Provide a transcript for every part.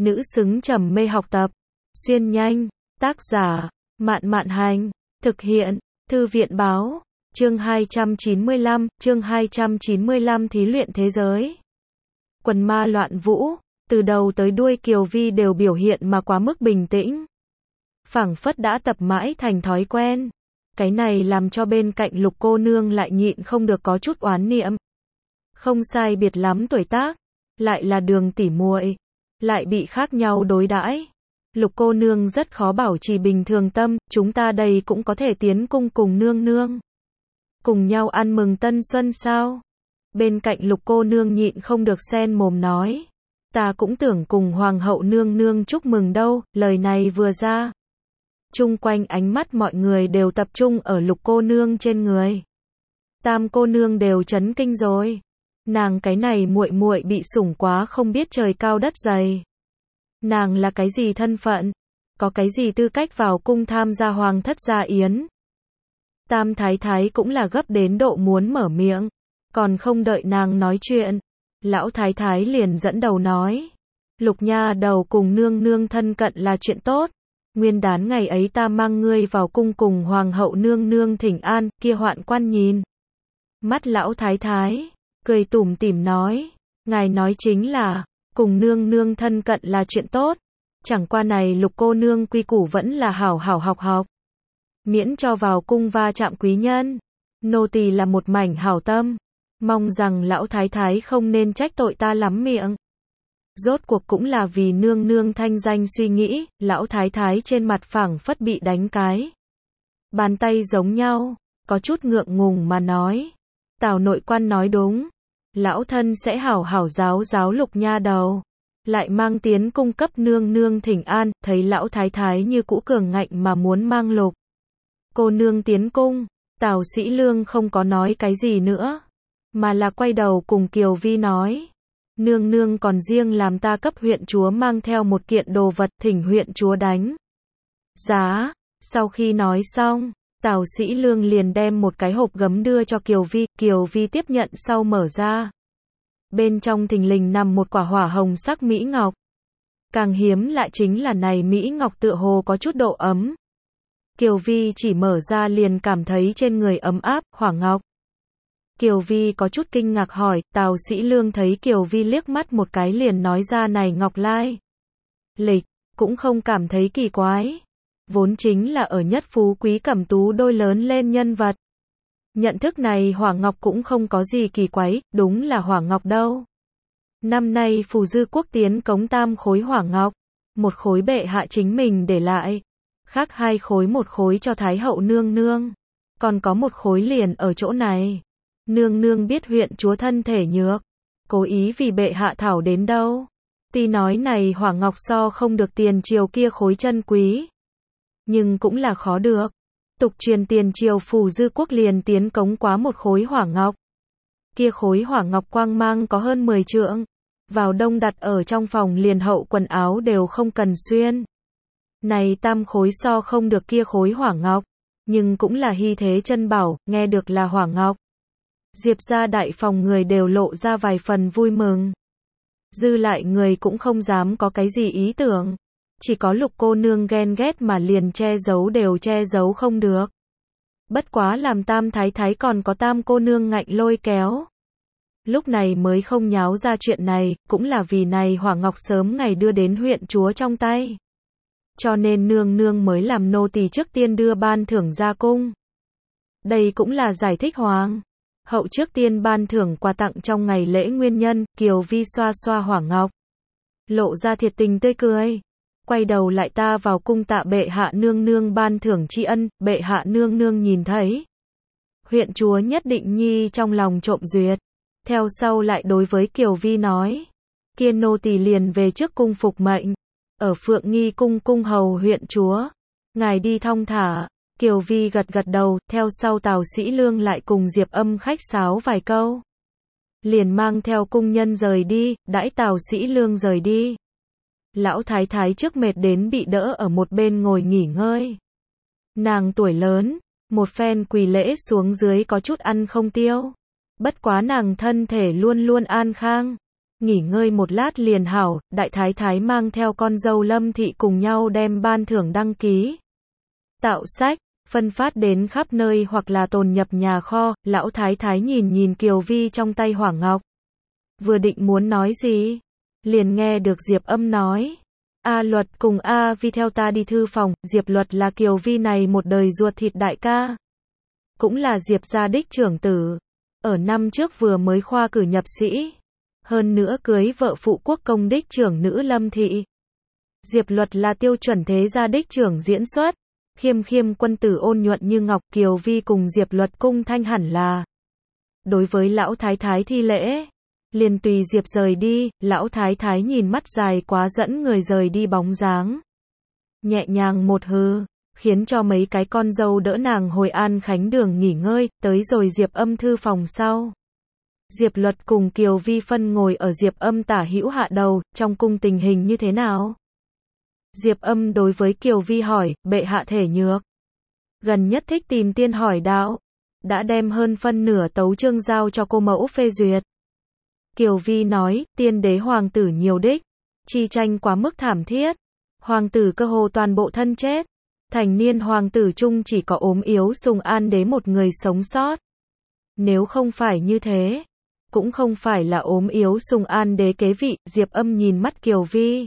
nữ xứng trầm mê học tập. Xuyên nhanh, tác giả, Mạn Mạn Hành, thực hiện, Thư viện Báo, chương 295, thí luyện thế giới. Quần ma loạn vũ, từ đầu tới đuôi Kiều Vi đều biểu hiện mà quá mức bình tĩnh. Phảng phất đã tập mãi thành thói quen. Cái này làm cho bên cạnh Lục cô nương lại nhịn không được có chút oán niệm. Không sai biệt lắm tuổi tác, lại là Đường tỷ muội, lại bị khác nhau đối đãi. Lục cô nương rất khó bảo trì bình thường tâm, chúng ta đây cũng có thể tiến cung cùng nương nương. Cùng nhau ăn mừng tân xuân sao? Bên cạnh Lục cô nương nhịn không được xen mồm nói. Ta cũng tưởng cùng hoàng hậu nương nương chúc mừng đâu, lời này vừa ra. Chung quanh ánh mắt mọi người đều tập trung ở Lục cô nương trên người. Tam cô nương đều chấn kinh rồi. Nàng cái này muội muội bị sủng quá không biết trời cao đất dày. Nàng là cái gì thân phận? Có cái gì tư cách vào cung tham gia hoàng thất gia yến? Tam thái thái cũng là gấp đến độ muốn mở miệng. Còn không đợi nàng nói chuyện. Lão thái thái liền dẫn đầu nói. Lục nha đầu cùng nương nương thân cận là chuyện tốt. Nguyên đán ngày ấy ta mang ngươi vào cung cùng hoàng hậu nương nương thỉnh an, kia hoạn quan nhìn. Mắt lão thái thái, cười tủm tỉm nói. Ngài nói chính là, cùng nương nương thân cận là chuyện tốt. Chẳng qua này Lục cô nương quy củ vẫn là hảo hảo học học. Miễn cho vào cung va chạm quý nhân. Nô tỳ là một mảnh hảo tâm. Mong rằng lão thái thái không nên trách tội ta lắm miệng. Rốt cuộc cũng là vì nương nương thanh danh suy nghĩ, lão thái thái trên mặt phảng phất bị đánh cái. Bàn tay giống nhau, có chút ngượng ngùng mà nói. Tào nội quan nói đúng. Lão thân sẽ hảo hảo giáo giáo Lục nha đầu. Lại mang tiến cung cấp nương nương thỉnh an, thấy lão thái thái như cũ cường ngạnh mà muốn mang Lục cô nương tiến cung. Tào Sĩ Lương không có nói cái gì nữa, mà là quay đầu cùng Kiều Vi nói. Nương nương còn riêng làm ta cấp huyện chúa mang theo một kiện đồ vật thỉnh huyện chúa đánh giá. Sau khi nói xong, Tào Sĩ Lương liền đem một cái hộp gấm đưa cho Kiều Vi tiếp nhận sau mở ra. Bên trong thình lình nằm một quả hỏa hồng sắc mỹ ngọc. Càng hiếm lại chính là này mỹ ngọc tựa hồ có chút độ ấm. Kiều Vi chỉ mở ra liền cảm thấy trên người ấm áp, hỏa ngọc. Kiều Vi có chút kinh ngạc hỏi, Tào Sĩ Lương thấy Kiều Vi liếc mắt một cái liền nói ra này ngọc lai lịch, cũng không cảm thấy kỳ quái. Vốn chính là ở nhất phú quý cẩm tú đôi lớn lên nhân vật. Nhận thức này hỏa ngọc cũng không có gì kỳ quái, đúng là hỏa ngọc đâu. Năm nay Phù Dư Quốc tiến cống 3 khối hỏa ngọc, một khối bệ hạ chính mình để lại, khác 2 khối, một khối cho Thái hậu nương nương, còn có một khối liền ở chỗ này. Nương nương biết huyện chúa thân thể nhược, cố ý vì bệ hạ thảo đến đâu. Tuy nói này hỏa ngọc so không được tiền triều kia khối chân quý, nhưng cũng là khó được. Tục truyền tiền triều Phù Dư Quốc liền tiến cống quá một khối hỏa ngọc. Kia khối hỏa ngọc quang mang có hơn 10 trượng, vào đông đặt ở trong phòng liền hậu quần áo đều không cần xuyên. Này 3 khối so không được kia khối hỏa ngọc, nhưng cũng là hy thế chân bảo, nghe được là hỏa ngọc. Diệp gia đại phòng người đều lộ ra vài phần vui mừng. Dư lại người cũng không dám có cái gì ý tưởng. Chỉ có Lục cô nương ghen ghét mà liền che giấu đều che giấu không được. Bất quá làm Tam thái thái còn có Tam cô nương ngạnh lôi kéo. Lúc này mới không nháo ra chuyện này, cũng là vì này hỏa ngọc sớm ngày đưa đến huyện chúa trong tay. Cho nên nương nương mới làm nô tỳ trước tiên đưa ban thưởng ra cung. Đây cũng là giải thích hoàng hậu trước tiên ban thưởng quà tặng trong ngày lễ nguyên nhân. Kiều Vi xoa xoa hỏa ngọc, lộ ra thiệt tình tươi cười. Quay đầu lại ta vào cung tạ bệ hạ nương nương ban thưởng tri ân, bệ hạ nương nương nhìn thấy. Huyện chúa nhất định nhi trong lòng trộm duyệt. Theo sau lại đối với Kiều Vi nói. Kia nô tỳ liền về trước cung phục mệnh. Ở Phượng Nghi cung cung hầu huyện chúa. Ngài đi thong thả. Kiều Vi gật gật đầu, theo sau Tào Sĩ Lương lại cùng Diệp Âm khách sáo vài câu. Liền mang theo cung nhân rời đi, đãi Tào Sĩ Lương rời đi. Lão thái thái trước mệt đến bị đỡ ở một bên ngồi nghỉ ngơi. Nàng tuổi lớn, một phen quỳ lễ xuống dưới có chút ăn không tiêu. Bất quá nàng thân thể luôn luôn an khang. nghỉ ngơi một lát liền hảo, đại thái thái mang theo con dâu Lâm thị cùng nhau đem ban thưởng đăng ký. Tạo sách, phân phát đến khắp nơi hoặc là tồn nhập nhà kho, lão thái thái nhìn nhìn Kiều Vi trong tay hỏa ngọc. Vừa định muốn nói gì, liền nghe được Diệp Âm nói. A Luật cùng A Vi theo ta đi thư phòng, Diệp Luật là Kiều Vi này một đời ruột thịt đại ca. Cũng là Diệp gia đích trưởng tử. Ở năm trước vừa mới khoa cử nhập sĩ. Hơn nữa cưới vợ phụ quốc công đích trưởng nữ Lâm thị. Diệp Luật là tiêu chuẩn thế gia đích trưởng diễn xuất. Khiêm khiêm quân tử ôn nhuận như ngọc. Kiều Vi cùng Diệp Luật cung thanh hẳn là. Đối với lão thái thái thi lễ. Liền tùy Diệp rời đi, lão thái thái nhìn mắt dài quá dẫn người rời đi bóng dáng. Nhẹ nhàng một hừ, khiến cho mấy cái con dâu đỡ nàng hồi An Khánh đường nghỉ ngơi, tới rồi Diệp Âm thư phòng sau. Diệp Luật cùng Kiều Vi phân ngồi ở Diệp Âm tả hữu hạ đầu, trong cung tình hình như thế nào? Diệp Âm đối với Kiều Vi hỏi, bệ hạ thể nhược. Gần nhất thích tìm tiên hỏi đạo. Đã đem hơn phân nửa tấu chương giao cho cô mẫu phê duyệt. Kiều Vi nói, tiên đế hoàng tử nhiều đích. Chi tranh quá mức thảm thiết. Hoàng tử cơ hồ toàn bộ thân chết. Thành niên hoàng tử chung chỉ có ốm yếu Sùng An đế một người sống sót. Nếu không phải như thế, cũng không phải là ốm yếu Sùng An đế kế vị. Diệp Âm nhìn mắt Kiều Vi.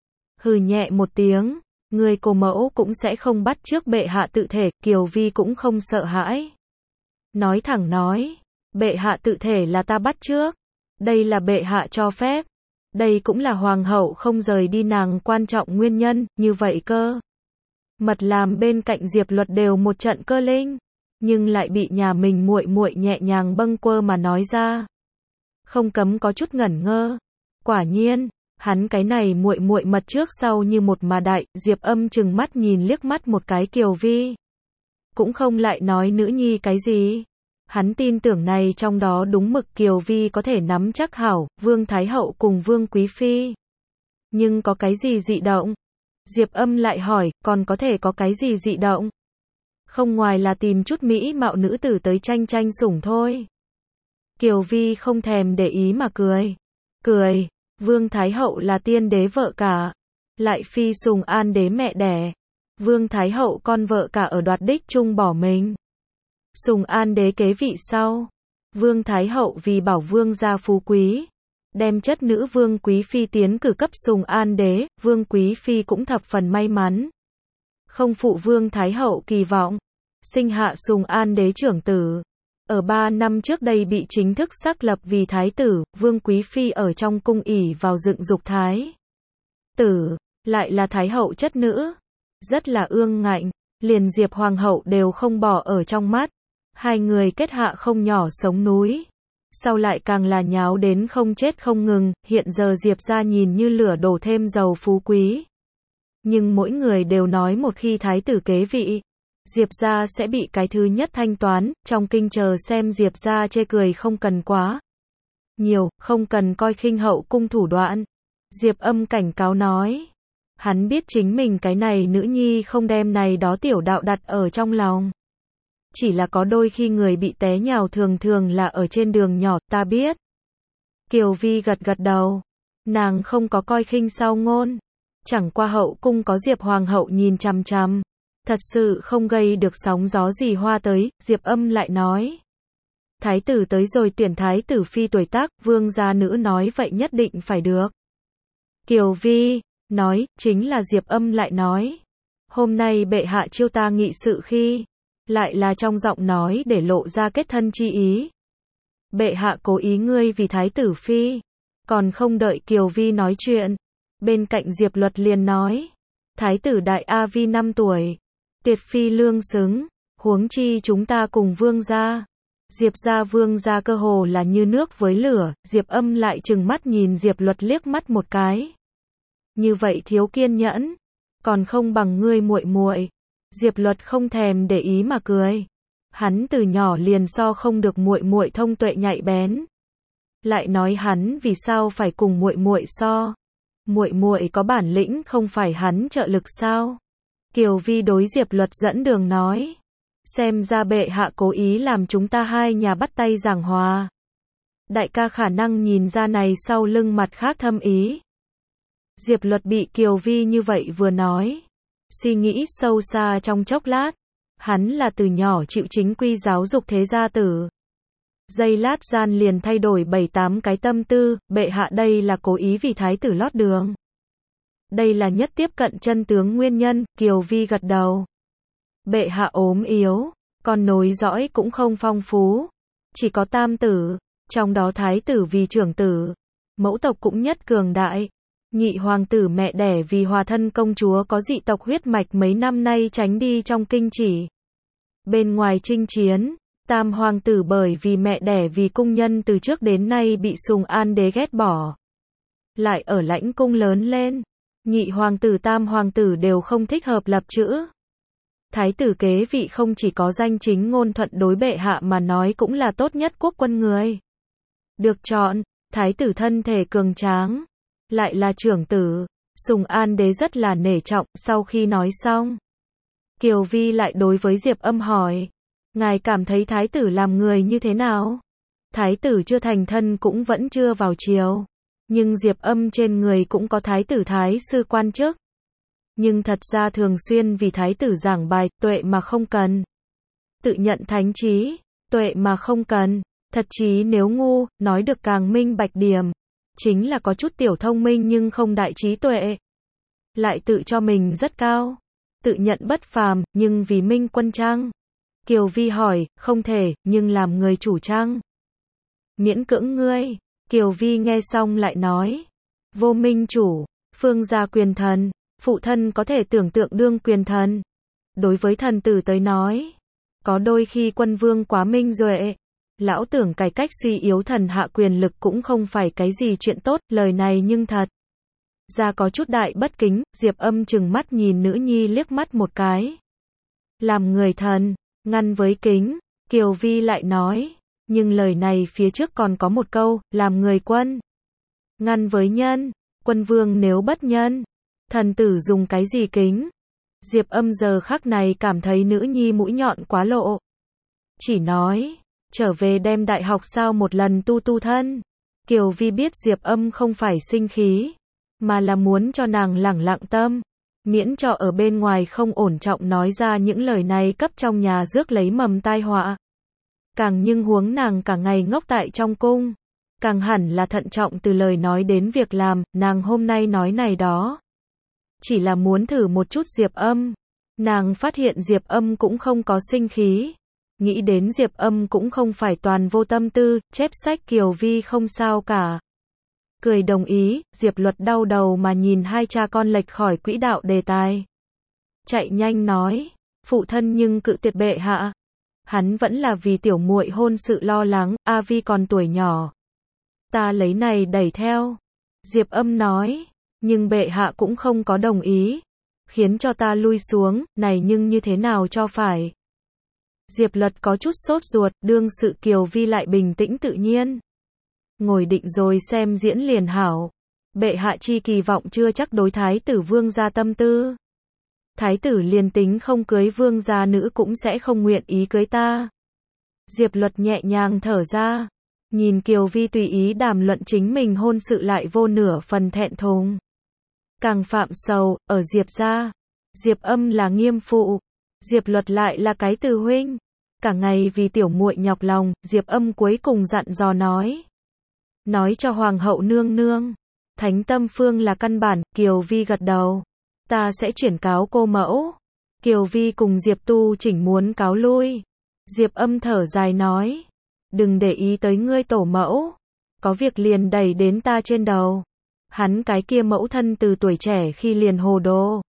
Hừ nhẹ một tiếng, người cô mẫu cũng sẽ không bắt chước bệ hạ tự thể. Kiều Vi cũng không sợ hãi. Nói thẳng nói, bệ hạ tự thể là ta bắt chước. Đây là bệ hạ cho phép. Đây cũng là hoàng hậu không rời đi nàng quan trọng nguyên nhân, như vậy cơ. Mật làm bên cạnh Diệp Luật đều một trận cơ linh, nhưng lại bị nhà mình muội muội nhẹ nhàng bâng quơ mà nói ra. Không cấm có chút ngẩn ngơ. Quả nhiên, hắn cái này muội muội mật trước sau như một mà đại. Diệp Âm chừng mắt nhìn liếc mắt một cái Kiều Vi. Cũng không lại nói nữ nhi cái gì. Hắn tin tưởng này trong đó đúng mực Kiều Vi có thể nắm chắc hảo, Vương Thái Hậu cùng Vương Quý Phi. Nhưng có cái gì dị động? Diệp Âm lại hỏi, còn có thể có cái gì dị động? Không ngoài là tìm chút mỹ mạo nữ tử tới tranh tranh sủng thôi. Kiều Vi không thèm để ý mà cười. Cười, Vương Thái Hậu là tiên đế vợ cả. Lại phi Sùng An đế mẹ đẻ. Vương Thái Hậu con vợ cả ở đoạt đích chung bỏ mình. Sùng An đế kế vị sau. Vương Thái Hậu vì bảo vương gia phú quý. Đem chất nữ Vương Quý Phi tiến cử cấp Sùng An đế. Vương Quý Phi cũng thập phần may mắn. Không phụ Vương Thái Hậu kỳ vọng. Sinh hạ Sùng An đế trưởng tử. Ở 3 năm trước đây bị chính thức xác lập vì thái tử. Vương Quý Phi ở trong cung ỷ vào dựng dục thái tử. Lại là Thái Hậu chất nữ. Rất là ương ngạnh. Liền Diệp Hoàng hậu đều không bỏ ở trong mắt. Hai người kết hạ không nhỏ sống núi. Sau lại càng là nháo đến không chết không ngừng. Hiện giờ Diệp gia nhìn như lửa đổ thêm dầu phú quý. Nhưng mỗi người đều nói một khi thái tử kế vị, Diệp gia sẽ bị cái thứ nhất thanh toán. Trong kinh chờ xem Diệp gia chê cười không cần quá nhiều, không cần coi khinh hậu cung thủ đoạn. Diệp Âm cảnh cáo nói. Hắn biết chính mình cái này nữ nhi không đem này đó tiểu đạo đặt ở trong lòng. Chỉ là có đôi khi người bị té nhào thường thường là ở trên đường nhỏ, ta biết. Kiều Vi gật gật đầu. Nàng không có coi khinh sau ngôn. Chẳng qua hậu cung có Diệp Hoàng hậu nhìn chằm chằm. Thật sự không gây được sóng gió gì hoa tới. Diệp Âm lại nói. Thái tử tới rồi tuyển thái tử phi tuổi tác, vương gia nữ nói vậy nhất định phải được. Kiều Vi nói, chính là Diệp Âm lại nói. Hôm nay bệ hạ chiêu ta nghị sự khi, lại là trong giọng nói để lộ ra kết thân chi ý. Bệ hạ cố ý ngươi vì thái tử phi. Còn không đợi Kiều Vi nói chuyện. Bên cạnh Diệp Luật liền nói. Thái tử đại A Vi 5 tuổi. Tiệt phi lương xứng. Huống chi chúng ta cùng vương gia. Diệp gia vương gia cơ hồ là như nước với lửa. Diệp Âm lại trừng mắt nhìn Diệp Luật liếc mắt một cái. Như vậy thiếu kiên nhẫn. Còn không bằng ngươi muội muội. Diệp Luật không thèm để ý mà cười. Hắn từ nhỏ liền so không được muội muội thông tuệ nhạy bén. Lại nói hắn vì sao phải cùng muội muội so? Muội muội có bản lĩnh không phải hắn trợ lực sao? Kiều Vi đối Diệp Luật dẫn đường nói. Xem ra bệ hạ cố ý làm chúng ta hai nhà bắt tay giảng hòa. Đại ca khả năng nhìn ra này sau lưng mặt khác thâm ý. Diệp Luật bị Kiều Vi như vậy vừa nói, suy nghĩ sâu xa trong chốc lát. Hắn là từ nhỏ chịu chính quy giáo dục thế gia tử. Giây lát gian liền thay đổi 7-8 cái tâm tư, bệ hạ đây là cố ý vì thái tử lót đường. Đây là nhất tiếp cận chân tướng nguyên nhân, Kiều Vi gật đầu. Bệ hạ ốm yếu, con nối dõi cũng không phong phú. Chỉ có tam tử, trong đó thái tử vì trưởng tử. Mẫu tộc cũng nhất cường đại. Nhị hoàng tử mẹ đẻ vì hòa thân công chúa có dị tộc huyết mạch mấy năm nay tránh đi trong kinh chỉ. Bên ngoài chinh chiến, tam hoàng tử bởi vì mẹ đẻ vì cung nhân từ trước đến nay bị Sùng An đế ghét bỏ. Lại ở lãnh cung lớn lên, nhị hoàng tử tam hoàng tử đều không thích hợp lập chữ. Thái tử kế vị không chỉ có danh chính ngôn thuận đối bệ hạ mà nói cũng là tốt nhất quốc quân người. Được chọn, thái tử thân thể cường tráng, lại là trưởng tử, Sùng An đế rất là nể trọng. Sau khi nói xong, Kiều Vi lại đối với Diệp Âm hỏi, ngài cảm thấy thái tử làm người như thế nào? Thái tử chưa thành thân cũng vẫn chưa vào triều, nhưng Diệp Âm trên người cũng có thái tử thái sư quan chức. Nhưng thật ra thường xuyên vì thái tử giảng bài, tuệ mà không cần. Tự nhận thánh trí, tuệ mà không cần. Thật trí nếu ngu, nói được càng minh bạch điểm. Chính là có chút tiểu thông minh nhưng không đại trí tuệ. Lại tự cho mình rất cao. Tự nhận bất phàm, nhưng vì minh quân chăng? Kiều Vi hỏi, không thể, nhưng làm người chủ chăng? Miễn cưỡng ngươi. Kiều Vi nghe xong lại nói. Vô minh chủ, phương gia quyền thần, phụ thân có thể tưởng tượng đương quyền thần. Đối với thần tử tới nói, có đôi khi quân vương quá minh duệ. Lão tưởng cải cách suy yếu thần hạ quyền lực cũng không phải cái gì chuyện tốt, lời này nhưng thật ra có chút đại bất kính. Diệp Âm chừng mắt nhìn nữ nhi liếc mắt một cái. Làm người thần, ngăn với kính, Kiều Vi lại nói, nhưng lời này phía trước còn có một câu, làm người quân, ngăn với nhân, quân vương nếu bất nhân, thần tử dùng cái gì kính? Diệp Âm giờ khắc này cảm thấy nữ nhi mũi nhọn quá lộ. Chỉ nói, trở về đem đại học sao một lần tu thân. Kiều Vi biết Diệp Âm không phải sinh khí, mà là muốn cho nàng lẳng lặng tâm, miễn cho ở bên ngoài không ổn trọng nói ra những lời này cấp trong nhà rước lấy mầm tai họa. Càng nhưng huống nàng cả ngày ngốc tại trong cung, càng hẳn là thận trọng từ lời nói đến việc làm. Nàng hôm nay nói này đó, chỉ là muốn thử một chút Diệp Âm. Nàng phát hiện Diệp Âm cũng không có sinh khí. Nghĩ đến Diệp Âm cũng không phải toàn vô tâm tư, chép sách Kiều Vi không sao cả. Cười đồng ý. Diệp Luật đau đầu mà nhìn hai cha con lệch khỏi quỹ đạo đề tài. Chạy nhanh nói, phụ thân nhưng cự tuyệt bệ hạ. Hắn vẫn là vì tiểu muội hôn sự lo lắng, A Vi còn tuổi nhỏ. Ta lấy này đẩy theo. Diệp Âm nói, nhưng bệ hạ cũng không có đồng ý. Khiến cho ta lui xuống, này nhưng như thế nào cho phải. Diệp Luật có chút sốt ruột, đương sự Kiều Vi lại bình tĩnh tự nhiên. Ngồi định rồi xem diễn liền hảo. Bệ hạ chi kỳ vọng chưa chắc đối thái tử vương gia tâm tư. Thái tử liền tính không cưới vương gia nữ cũng sẽ không nguyện ý cưới ta. Diệp Luật nhẹ nhàng thở ra. Nhìn Kiều Vi tùy ý đàm luận chính mình hôn sự lại vô nửa phần thẹn thùng. Càng phạm sầu, ở Diệp gia, Diệp Âm là nghiêm phụ. Diệp Luật lại là cái từ huynh. Cả ngày vì tiểu muội nhọc lòng, Diệp Âm cuối cùng dặn dò nói. Nói cho hoàng hậu nương nương. Thánh tâm phương là căn bản. Kiều Vi gật đầu. Ta sẽ chuyển cáo cô mẫu. Kiều Vi cùng Diệp Tu chỉnh muốn cáo lui. Diệp Âm thở dài nói. Đừng để ý tới ngươi tổ mẫu. Có việc liền đẩy đến ta trên đầu. Hắn cái kia mẫu thân từ tuổi trẻ khi liền hồ đồ.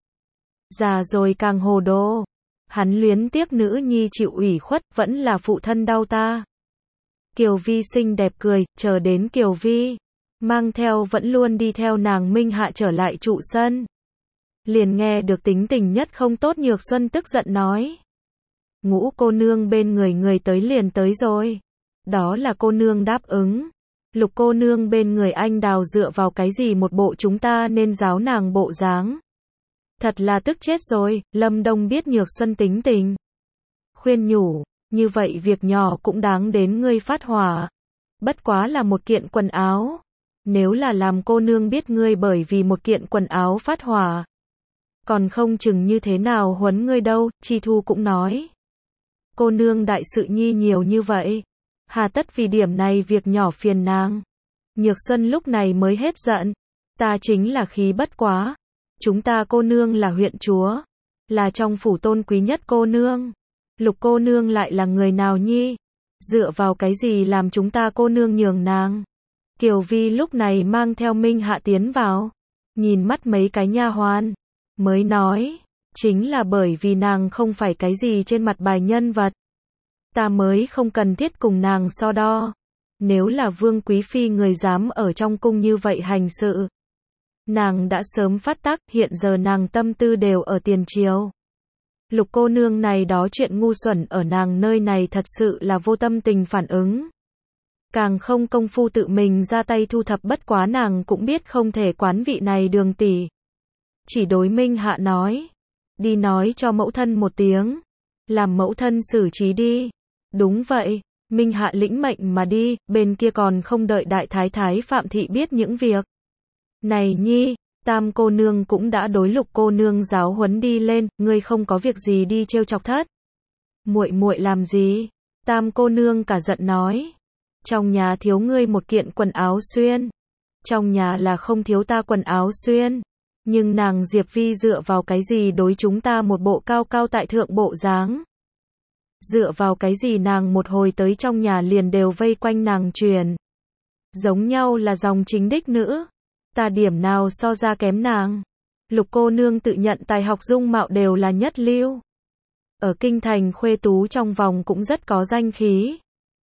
Già rồi càng hồ đồ. Hắn luyến tiếc nữ nhi chịu ủy khuất, vẫn là phụ thân đau ta. Kiều Vi xinh đẹp cười, chờ đến Kiều Vi mang theo vẫn luôn đi theo nàng Minh Hạ trở lại trụ sân. Liền nghe được tính tình nhất không tốt Nhược Xuân tức giận nói. Ngũ cô nương bên người tới liền tới rồi. Đó là cô nương đáp ứng. Lục cô nương bên người anh Đào dựa vào cái gì một bộ chúng ta nên giáo nàng bộ dáng. Thật là tức chết rồi. Lâm Đông biết Nhược Xuân tính tình. Khuyên nhủ, như vậy việc nhỏ cũng đáng đến ngươi phát hỏa. bất quá là một kiện quần áo. Nếu là làm cô nương biết ngươi bởi vì một kiện quần áo phát hỏa, còn không chừng như thế nào huấn ngươi đâu, Chi Thu cũng nói. Cô nương đại sự nhi nhiều như vậy, hà tất vì điểm này việc nhỏ phiền nàng. Nhược Xuân lúc này mới hết giận. Ta chính là khí bất quá. Chúng ta cô nương là huyện chúa, là trong phủ tôn quý nhất cô nương. Lục cô nương lại là người nào nhi? Dựa vào cái gì làm chúng ta cô nương nhường nàng? Kiều Vi lúc này mang theo Minh Hạ tiến vào, nhìn mắt mấy cái nha hoàn, mới nói, chính là bởi vì nàng không phải cái gì trên mặt bài nhân vật, ta mới không cần thiết cùng nàng so đo. Nếu là Vương Quý Phi người dám ở trong cung như vậy hành sự, nàng đã sớm phát tác, hiện giờ nàng tâm tư đều ở tiền triều. Lục cô nương này đó chuyện ngu xuẩn ở nàng nơi này thật sự là vô tâm tình phản ứng. Càng không công phu tự mình ra tay thu thập, bất quá nàng cũng biết không thể quán vị này Đường tỷ. Chỉ đối Minh Hạ nói, đi nói cho mẫu thân một tiếng, làm mẫu thân xử trí đi. Đúng vậy, Minh Hạ lĩnh mệnh mà đi, bên kia còn không đợi đại thái thái Phạm Thị biết những việc này nhi, Tam cô nương cũng đã đối Lục cô nương giáo huấn đi lên, ngươi không có việc gì đi trêu chọc thất muội muội làm gì? Tam cô nương cả giận nói, trong nhà thiếu ngươi một kiện quần áo xuyên, trong nhà là không thiếu ta quần áo xuyên, nhưng nàng Diệp Vi dựa vào cái gì đối chúng ta một bộ cao cao tại thượng bộ dáng? Dựa vào cái gì nàng một hồi tới trong nhà liền đều vây quanh nàng truyền? Giống nhau là dòng chính đích nữ, ta điểm nào so ra kém nàng? Lục cô nương tự nhận tài học dung mạo đều là nhất lưu. Ở kinh thành khuê tú trong vòng cũng rất có danh khí.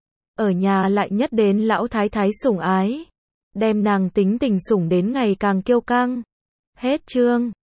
Ở nhà lại nhất đến lão thái thái sủng ái, đem nàng tính tình sủng đến ngày càng kiêu căng. Hết chương.